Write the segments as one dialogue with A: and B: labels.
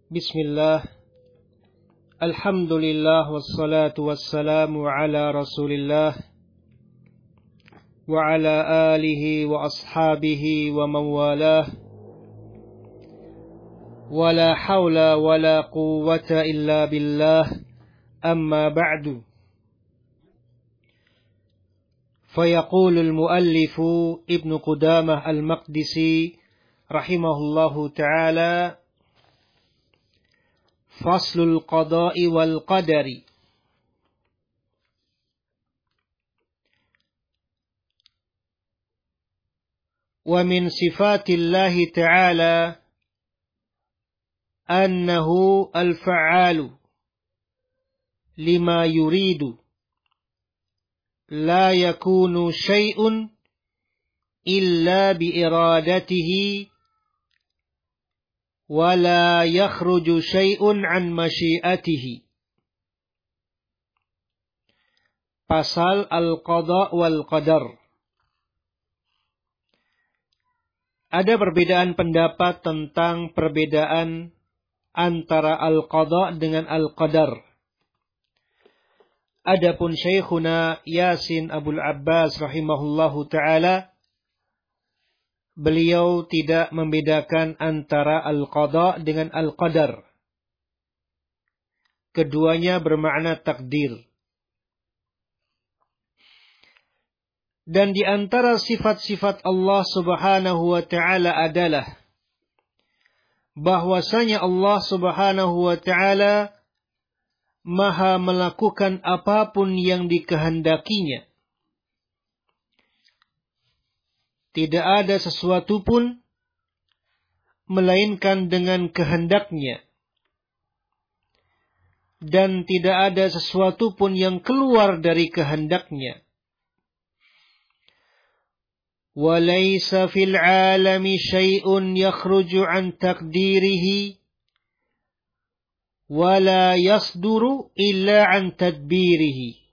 A: Bismillah, alhamdulillah, wassalatu wassalamu ala rasulillah wa ala alihi wa ashabihi wa mawalah wa la hawla wa la quwwata illa billah, amma ba'du. Fayaqulul muallifu Ibnu Qudamah al-Maqdisi rahimahullahu ta'ala, Faslul qada'i wal qadari. Wa min sifatillahi ta'ala annahu al-fa'alu lima yuridu. La yakunu syai'un illa biiradatihi wala yakhruju syai'un an masyiatihi. Pasal al-qada wal qadar. Ada perbedaan pendapat tentang perbedaan antara al-qada dengan al-qadar. Adapun Syekhuna Yasin Abul Abbas rahimahullahu ta'ala, beliau tidak membedakan antara al-qada dengan al-qadar. Keduanya bermakna takdir. Dan di antara sifat-sifat Allah Subhanahu wa ta'ala adalah bahwasanya Allah Subhanahu wa ta'ala Maha melakukan apapun yang dikehendakinya. Tidak ada sesuatu pun melainkan dengan kehendaknya. Dan tidak ada sesuatu pun yang keluar dari kehendaknya. وَلَيْسَ فِي الْعَالَمِ شَيْءٌ يَخْرُجُ عَنْ تَقْدِيرِهِ وَلَا يَصْدُرُ إِلَّا عَنْ تَدْبِيرِهِ.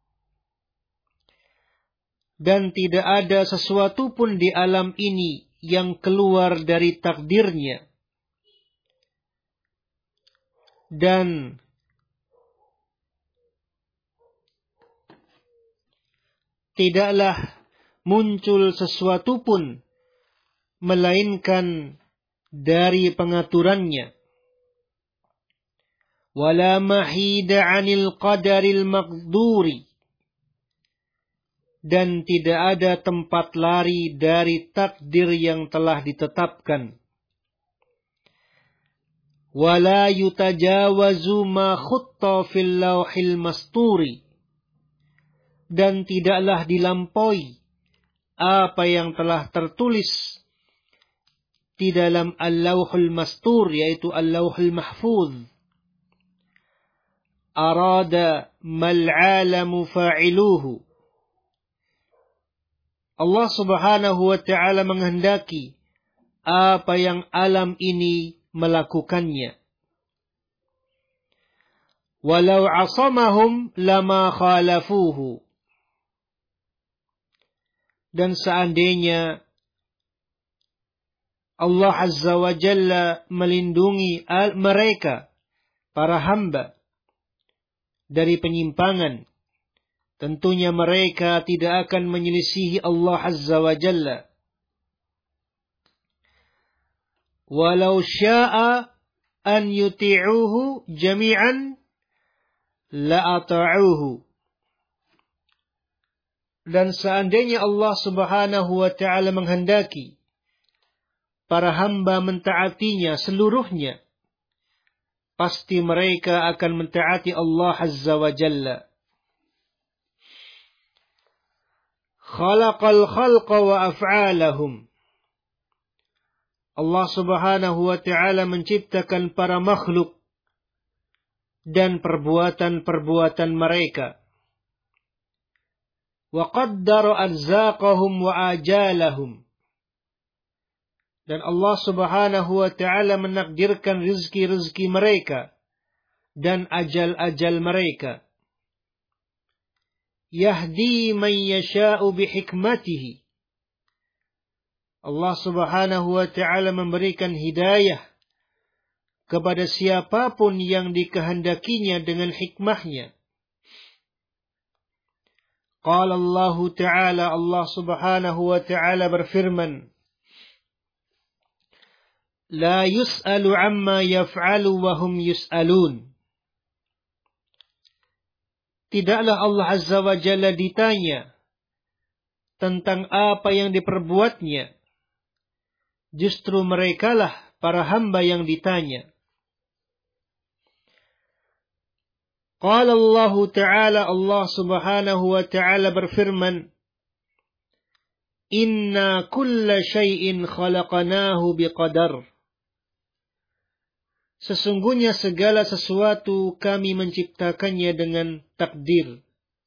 A: Dan tidak ada sesuatu pun di alam ini yang keluar dari takdirnya. Dan tidaklah muncul sesuatu pun melainkan dari pengaturannya. وَلَا مَحِيدَ عَنِ الْقَدَرِ الْمَقْدُورِ. Dan tidak ada tempat lari dari takdir yang telah ditetapkan. وَلَا يُتَجَاوَزُ مَا خُطَّ فِي اللَّوْحِ الْمَسْطُورِ. Dan tidaklah dilampaui apa yang telah tertulis di dalam Al-Lawhul Mastur, yaitu Al-Lawhul Mahfuz. Arada mal-'alamu fa'iluhu. Allah Subhanahu wa ta'ala menghendaki apa yang alam ini melakukannya. Walau 'asamahum lama khalafuhu. Dan seandainya Allah Azza wa Jalla melindungi mereka, para hamba, dari penyimpangan, tentunya mereka tidak akan menyelisihi Allah Azza wa Jalla. Walau sya'a an yuti'uhu jami'an la'ata'uhu. Dan seandainya Allah Subhanahu wa ta'ala menghendaki para hamba mentaatinya seluruhnya, pasti mereka akan mentaati Allah Azza wa Jalla. Khalaqal khalqa wa af'alahum. Allah Subhanahu wa ta'ala menciptakan para makhluk dan perbuatan-perbuatan mereka. Wa qaddara arzaqahum wa ajalahum. Dan Allah Subhanahu wa ta'ala menakdirkan rizki-rizki mereka dan ajal-ajal mereka. Yahdi man yasha'u bihikmatihi. Allah Subhanahu wa ta'ala memberikan hidayah kepada siapapun yang dikehendakinya dengan hikmahnya. Qala Allah Ta'ala, Allah Subhanahu wa Ta'ala berfirman, La yus'alu amma yaf'alu wa hum yus'alun. Tidaklah Allah Azza wa Jalla ditanya tentang apa yang diperbuatnya. Justru merekalah para hamba yang ditanya. Qala Allah Ta'ala, Allah Subhanahu wa Ta'ala berfirman, Inna kulla syai'in khalaqanahu biqadar. Sesungguhnya segala sesuatu kami menciptakannya dengan takdir.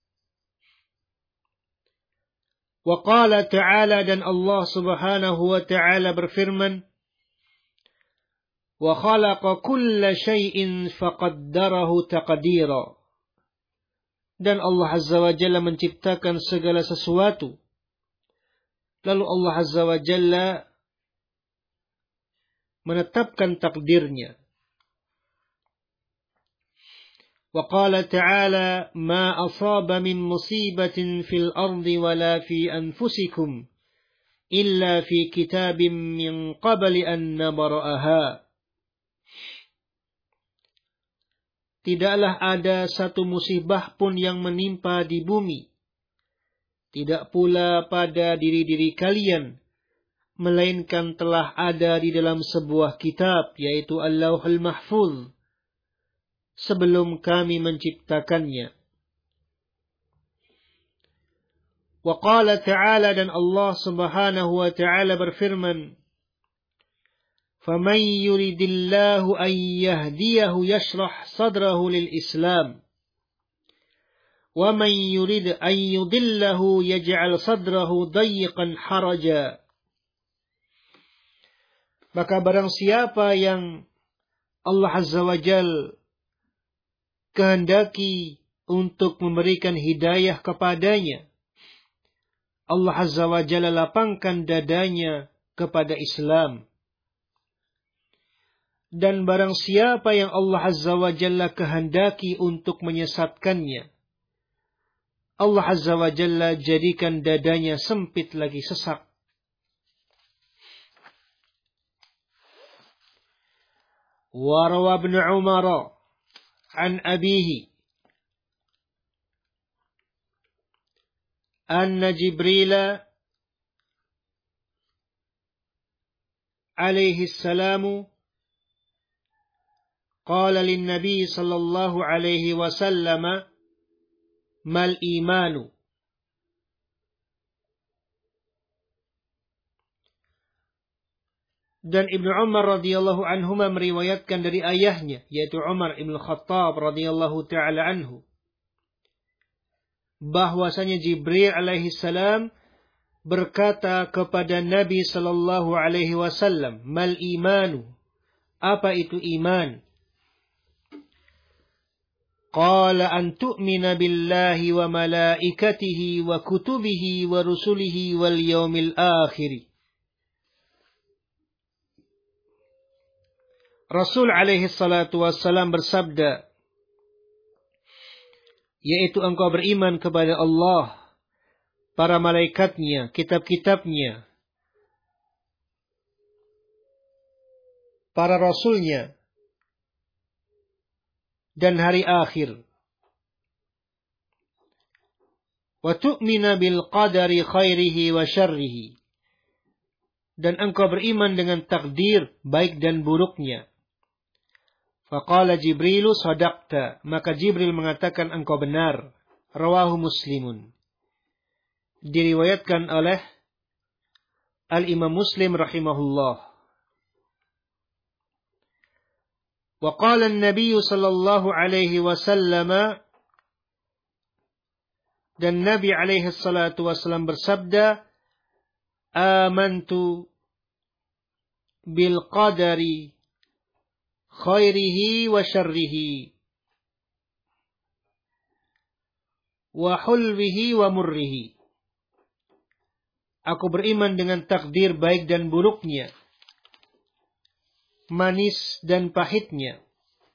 A: Wa qala ta'ala, dan Allah Subhanahu wa Ta'ala berfirman, Wa khalaqa kulla syai'in faqaddarahu taqdira. Dan Allah Azza wa Jalla menciptakan segala sesuatu. Lalu Allah Azza wa Jalla menetapkan takdirnya. Wa qala ta'ala, Ma asaba min musibatin fil ardi wala fi anfusikum illa fi kitabim min qabli an nabra'aha. Tidaklah ada satu musibah pun yang menimpa di bumi, tidak pula pada diri-diri kalian, melainkan telah ada di dalam sebuah kitab, yaitu Al-Lauhul Mahfuz, sebelum kami menciptakannya. Wa qala ta'ala, dan Allah Subhanahu wa Ta'ala berfirman, فَمَنْ يُرِدِ اللَّهُ أَنْ يَهْدِيَهُ يَشْرَحْ صَدْرَهُ لِلْإِسْلَامِ وَمَنْ يُرِدْ أَنْ يُضِلَّهُ يَجْعَلْ صَدْرَهُ ضَيِّقًا حَرَجًا. Maka barang siapa yang Allah Azza wa Jal kehendaki untuk memberikan hidayah kepadanya, Allah Azza wa Jalla lapangkan dadanya kepada Islam. Dan barang siapa yang Allah Azza wa Jalla kehendaki untuk menyesatkannya, Allah Azza wa Jalla jadikan dadanya sempit lagi, sesak. Wa rawa Ibnu Umar an abihi anna Jibril alaihi salamu قال للنبي صلى الله عليه وسلم ما الإيمان. Dan Ibnu Umar radhiyallahu anhuma meriwayatkan dari ayahnya, yaitu Umar ibn Khattab radhiyallahu ta'ala anhu, bahwasanya Jibril alaihi salam berkata kepada Nabi sallallahu alaihi wasallam, mal imanu, apa itu iman? Qala an tu'mina billahi wa malaikatihi wa kutubihi wa rusulihi wal yawmil akhir. Rasul alaihi salatu wassalam bersabda, yaitu engkau beriman kepada Allah, para malaikatnya, kitab-kitabnya, para rasulnya, dan hari akhir. Wa tu'mina bil qadari khairihi wa syarrihi. Dan engkau beriman dengan takdir baik dan buruknya. Faqala Jibrilu sadaqta. Maka Jibril mengatakan engkau benar. Rawahu Muslimun. Diriwayatkan oleh Al-Imam Muslim rahimahullah. Wa qala an-nabiy sallallahu alaihi wasallam, dan Nabi alaihi salatu wasallam bersabda, amantu bil qadari khairihi wa syarrihi wa hulwihi wa murrihi. Aku beriman dengan takdir baik dan buruknya, manis dan pahitnya.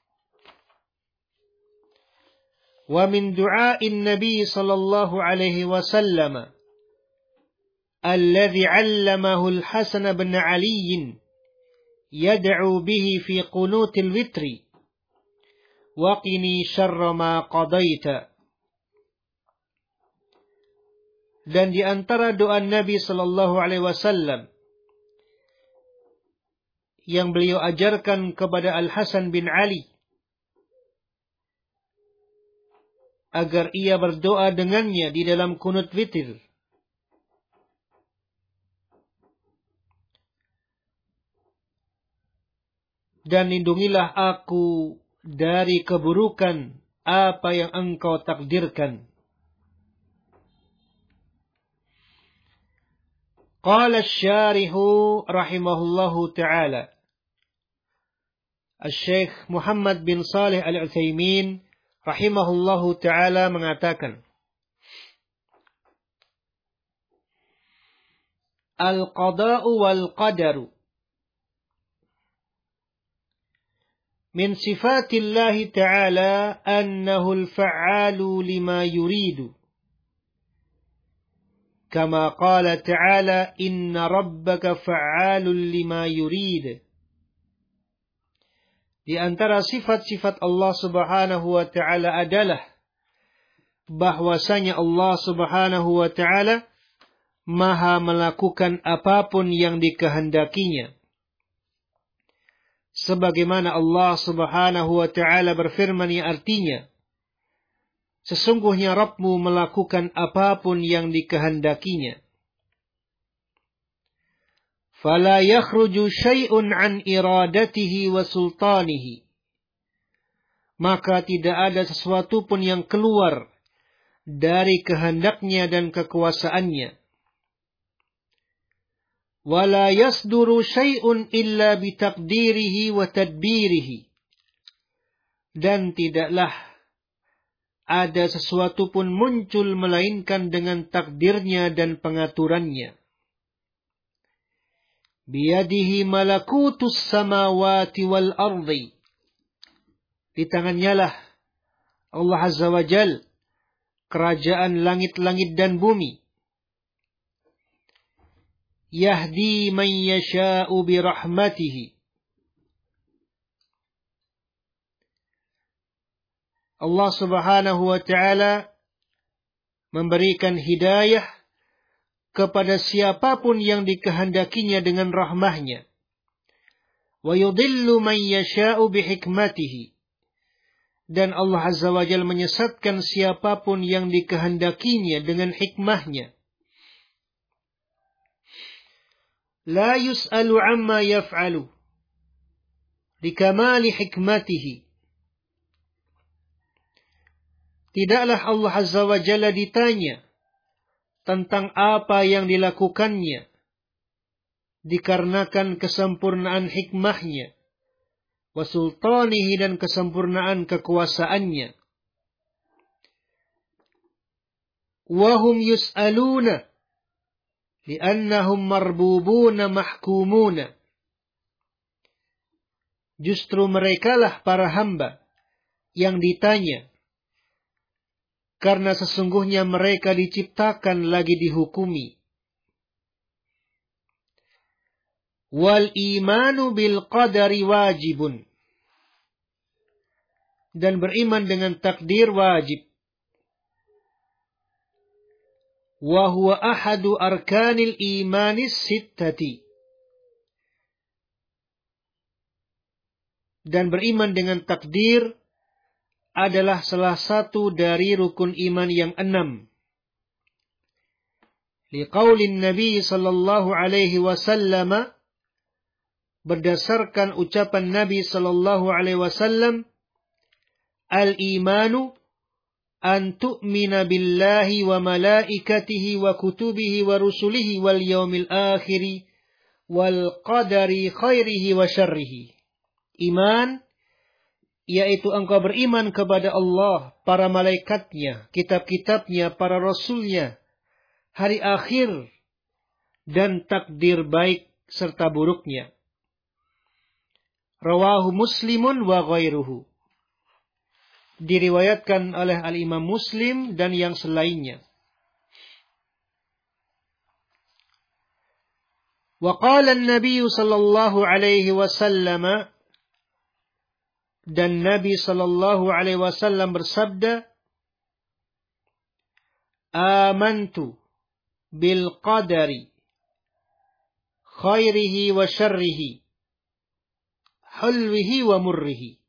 A: Wa min du'ain Nabi sallallahu alaihi wasallam alladhi 'allamahu al-Hasan bin Ali yad'u bihi fi qunutil witri wa qini syarra ma qadaita. Dan di antara doa Nabi sallallahu alaihi wasallam yang beliau ajarkan kepada Al-Hasan bin Ali agar ia berdoa dengannya di dalam kunut witir. Dan lindungilah aku dari keburukan apa yang engkau takdirkan. Qala asy-syarihu rahimahullahu ta'ala. Asy-Syaikh Muhammad bin Shalih Al-Utsaimin rahimahullahu ta'ala mengatakan, Al-qada'u wal-qadaru min sifatillahi ta'ala annahu al-fa'alu lima yuridu. Kama qala ta'ala inna rabbaka fa'alun lima yurid. Di antara sifat-sifat Allah Subhanahu wa ta'ala adalah bahwasanya Allah Subhanahu wa ta'ala maha melakukan apapun yang dikehendakinya. Sebagaimana Allah Subhanahu wa ta'ala berfirman yang artinya, sesungguhnya Rabbmu melakukan apapun yang dikehendakinya. Fala yakhruju syai'un an iradatihi wa sultanihi. Maka tidak ada sesuatu pun yang keluar dari kehendaknya dan kekuasaannya. Wala yasduru syai'un illa bitaqdirihi wa tadbirihi. Dan tidaklah ada sesuatu pun muncul melainkan dengan takdirnya dan pengaturannya. Biyadihi malakutus samawati wal ardi. Di tangannya lah Allah Azza wa Jal kerajaan langit-langit dan bumi. Yahdi man yasha'u birahmatihi. Allah Subhanahu wa ta'ala memberikan hidayah kepada siapapun yang dikehendakinya dengan rahmahnya. Wa yudillu man yasha'u bihikmatihi. Dan Allah Azza wa Jalla menyesatkan siapapun yang dikehendakinya dengan hikmahnya. La yus'alu amma yaf'alu likamali hikmatihi. Tidaklah Allah Azza wa Jalla ditanya tentang apa yang dilakukannya dikarenakan kesempurnaan hikmahnya, wa sultanihi dan kesempurnaan kekuasaannya. Wa hum yus'aluna li'annahum marbubuna mahkumuna. Justru merekalah para hamba yang ditanya, karena sesungguhnya mereka diciptakan lagi dihukumi. Wal imanu bil qadari wajibun. Dan beriman dengan takdir wajib. Wa huwa ahadu arkanil imanis sittati. Dan beriman dengan takdir adalah salah satu dari rukun iman yang 6. Liqaulin Nabi sallallahu alaihi wasallam, berdasarkan ucapan Nabi sallallahu alaihi wasallam, al-imanu an tu'mina billahi wa malaikatihi wa kutubihi wa rusulihi wal yaumil akhiri wal qadari khairihi wa syarrihi. Iman yaitu engkau beriman kepada Allah, para malaikatnya, kitab-kitabnya, para rasulnya, hari akhir, dan takdir baik serta buruknya. Rawahu Muslimun wa ghairuhu. Diriwayatkan oleh Al-Imam Muslim dan yang selainnya. Wa qala an-nabiy sallallahu alaihi wasallam, dan Nabi sallallahu alaihi wasallam bersabda, amantu bil qadari khairihi wa syarrihi hulwihi wa murrihi.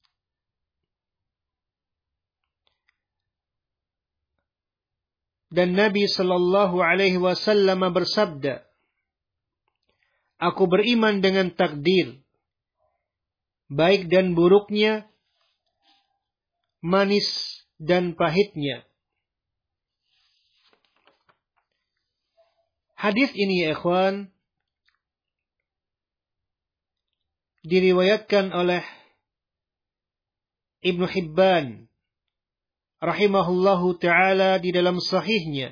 A: Dan Nabi sallallahu alaihi wasallam bersabda, aku beriman dengan takdir, baik dan buruknya, manis dan pahitnya. Hadis ini ya ikhwan, diriwayatkan oleh Ibnu Hibban rahimahullahu ta'ala di dalam sahihnya.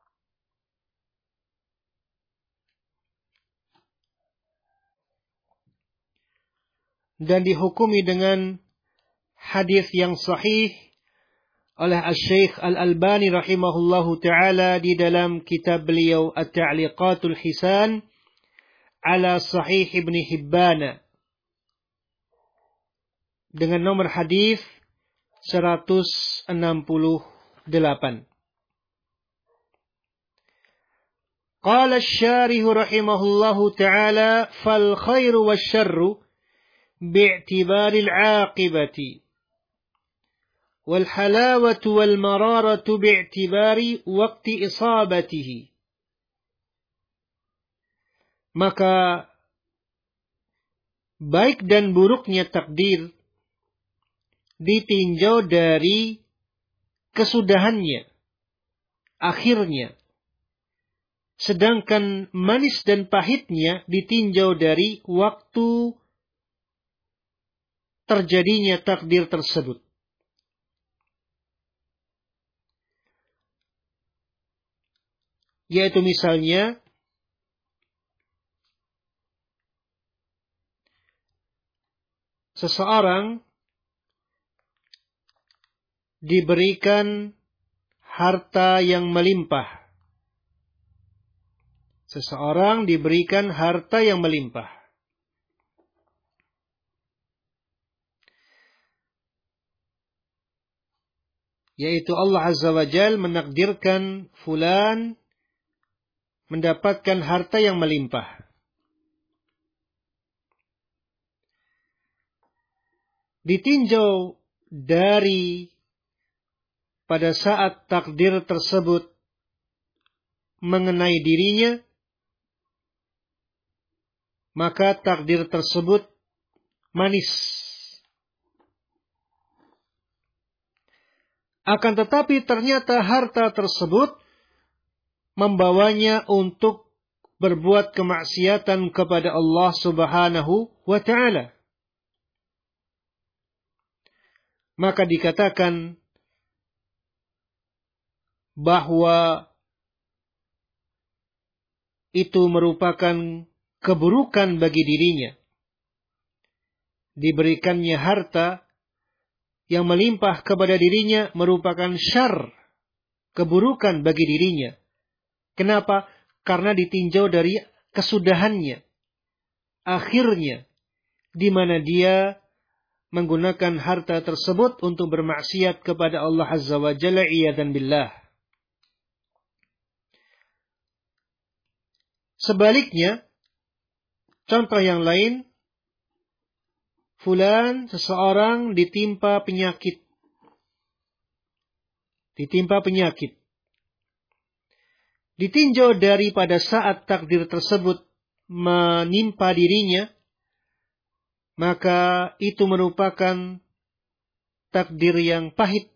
A: Dan dihukumi dengan hadis yang sahih oleh Al-Syeikh Al-Albani rahimahullahu ta'ala di dalam kitab beliau At-Ta'liqatul Hisan ala Sahih Ibn Hibban dengan nomor hadis 168. Qala asy-syarih rahimahullahu ta'ala fal khairu wasyarru bi'tibari al-'aqibati wal halawatu wal mararatu bi'tibari waqti isabatihi. Maka baik dan buruknya takdir ditinjau dari kesudahannya, akhirnya. Sedangkan manis dan pahitnya ditinjau dari waktu terjadinya takdir tersebut. Yaitu misalnya, seseorang diberikan harta yang melimpah. Seseorang diberikan harta yang melimpah. Yaitu Allah Azza wa Jal menakdirkan fulan mendapatkan harta yang melimpah. Ditinjau dari pada saat takdir tersebut mengenai dirinya, maka takdir tersebut manis. Akan tetapi ternyata harta tersebut membawanya untuk berbuat kemaksiatan kepada Allah Subhanahu wa ta'ala. Maka dikatakan bahwa itu merupakan keburukan bagi dirinya. Diberikannya harta yang melimpah kepada dirinya merupakan syarr, keburukan bagi dirinya. Kenapa? Karena ditinjau dari kesudahannya, akhirnya, di mana dia menggunakan harta tersebut untuk bermaksiat kepada Allah Azza wa Jalla iyadzan billah. Sebaliknya, contoh yang lain, fulan seseorang ditimpa penyakit. Ditinjau dari pada saat takdir tersebut menimpa dirinya, maka itu merupakan takdir yang pahit.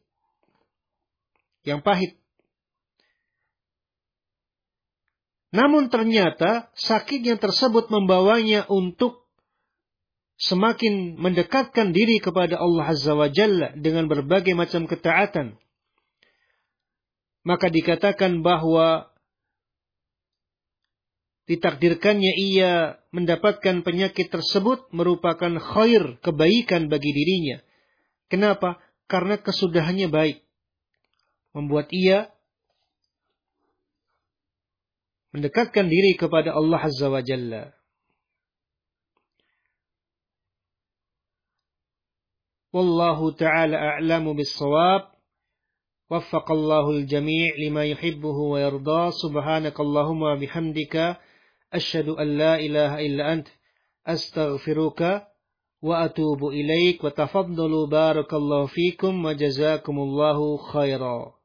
A: Namun ternyata sakitnya tersebut membawanya untuk semakin mendekatkan diri kepada Allah Azza wa Jalla dengan berbagai macam ketaatan. Maka dikatakan bahwa ditakdirkannya ia mendapatkan penyakit tersebut merupakan khair, kebaikan bagi dirinya. Kenapa? Karena kesudahannya baik. Membuat ia mendekatkan diri kepada Allah Azza wa Jalla. Wallahu ta'ala a'lamu bis-shawab. Waffaqallahu al-jami' lima yuhibbuhu wa yarda. Subhanakallahumma bihamdika asyhadu an la ilaha illa ant astaghfiruka wa atubu ilaik wa tafaddalu barakallahu fikum wa jazakumullahu khairan.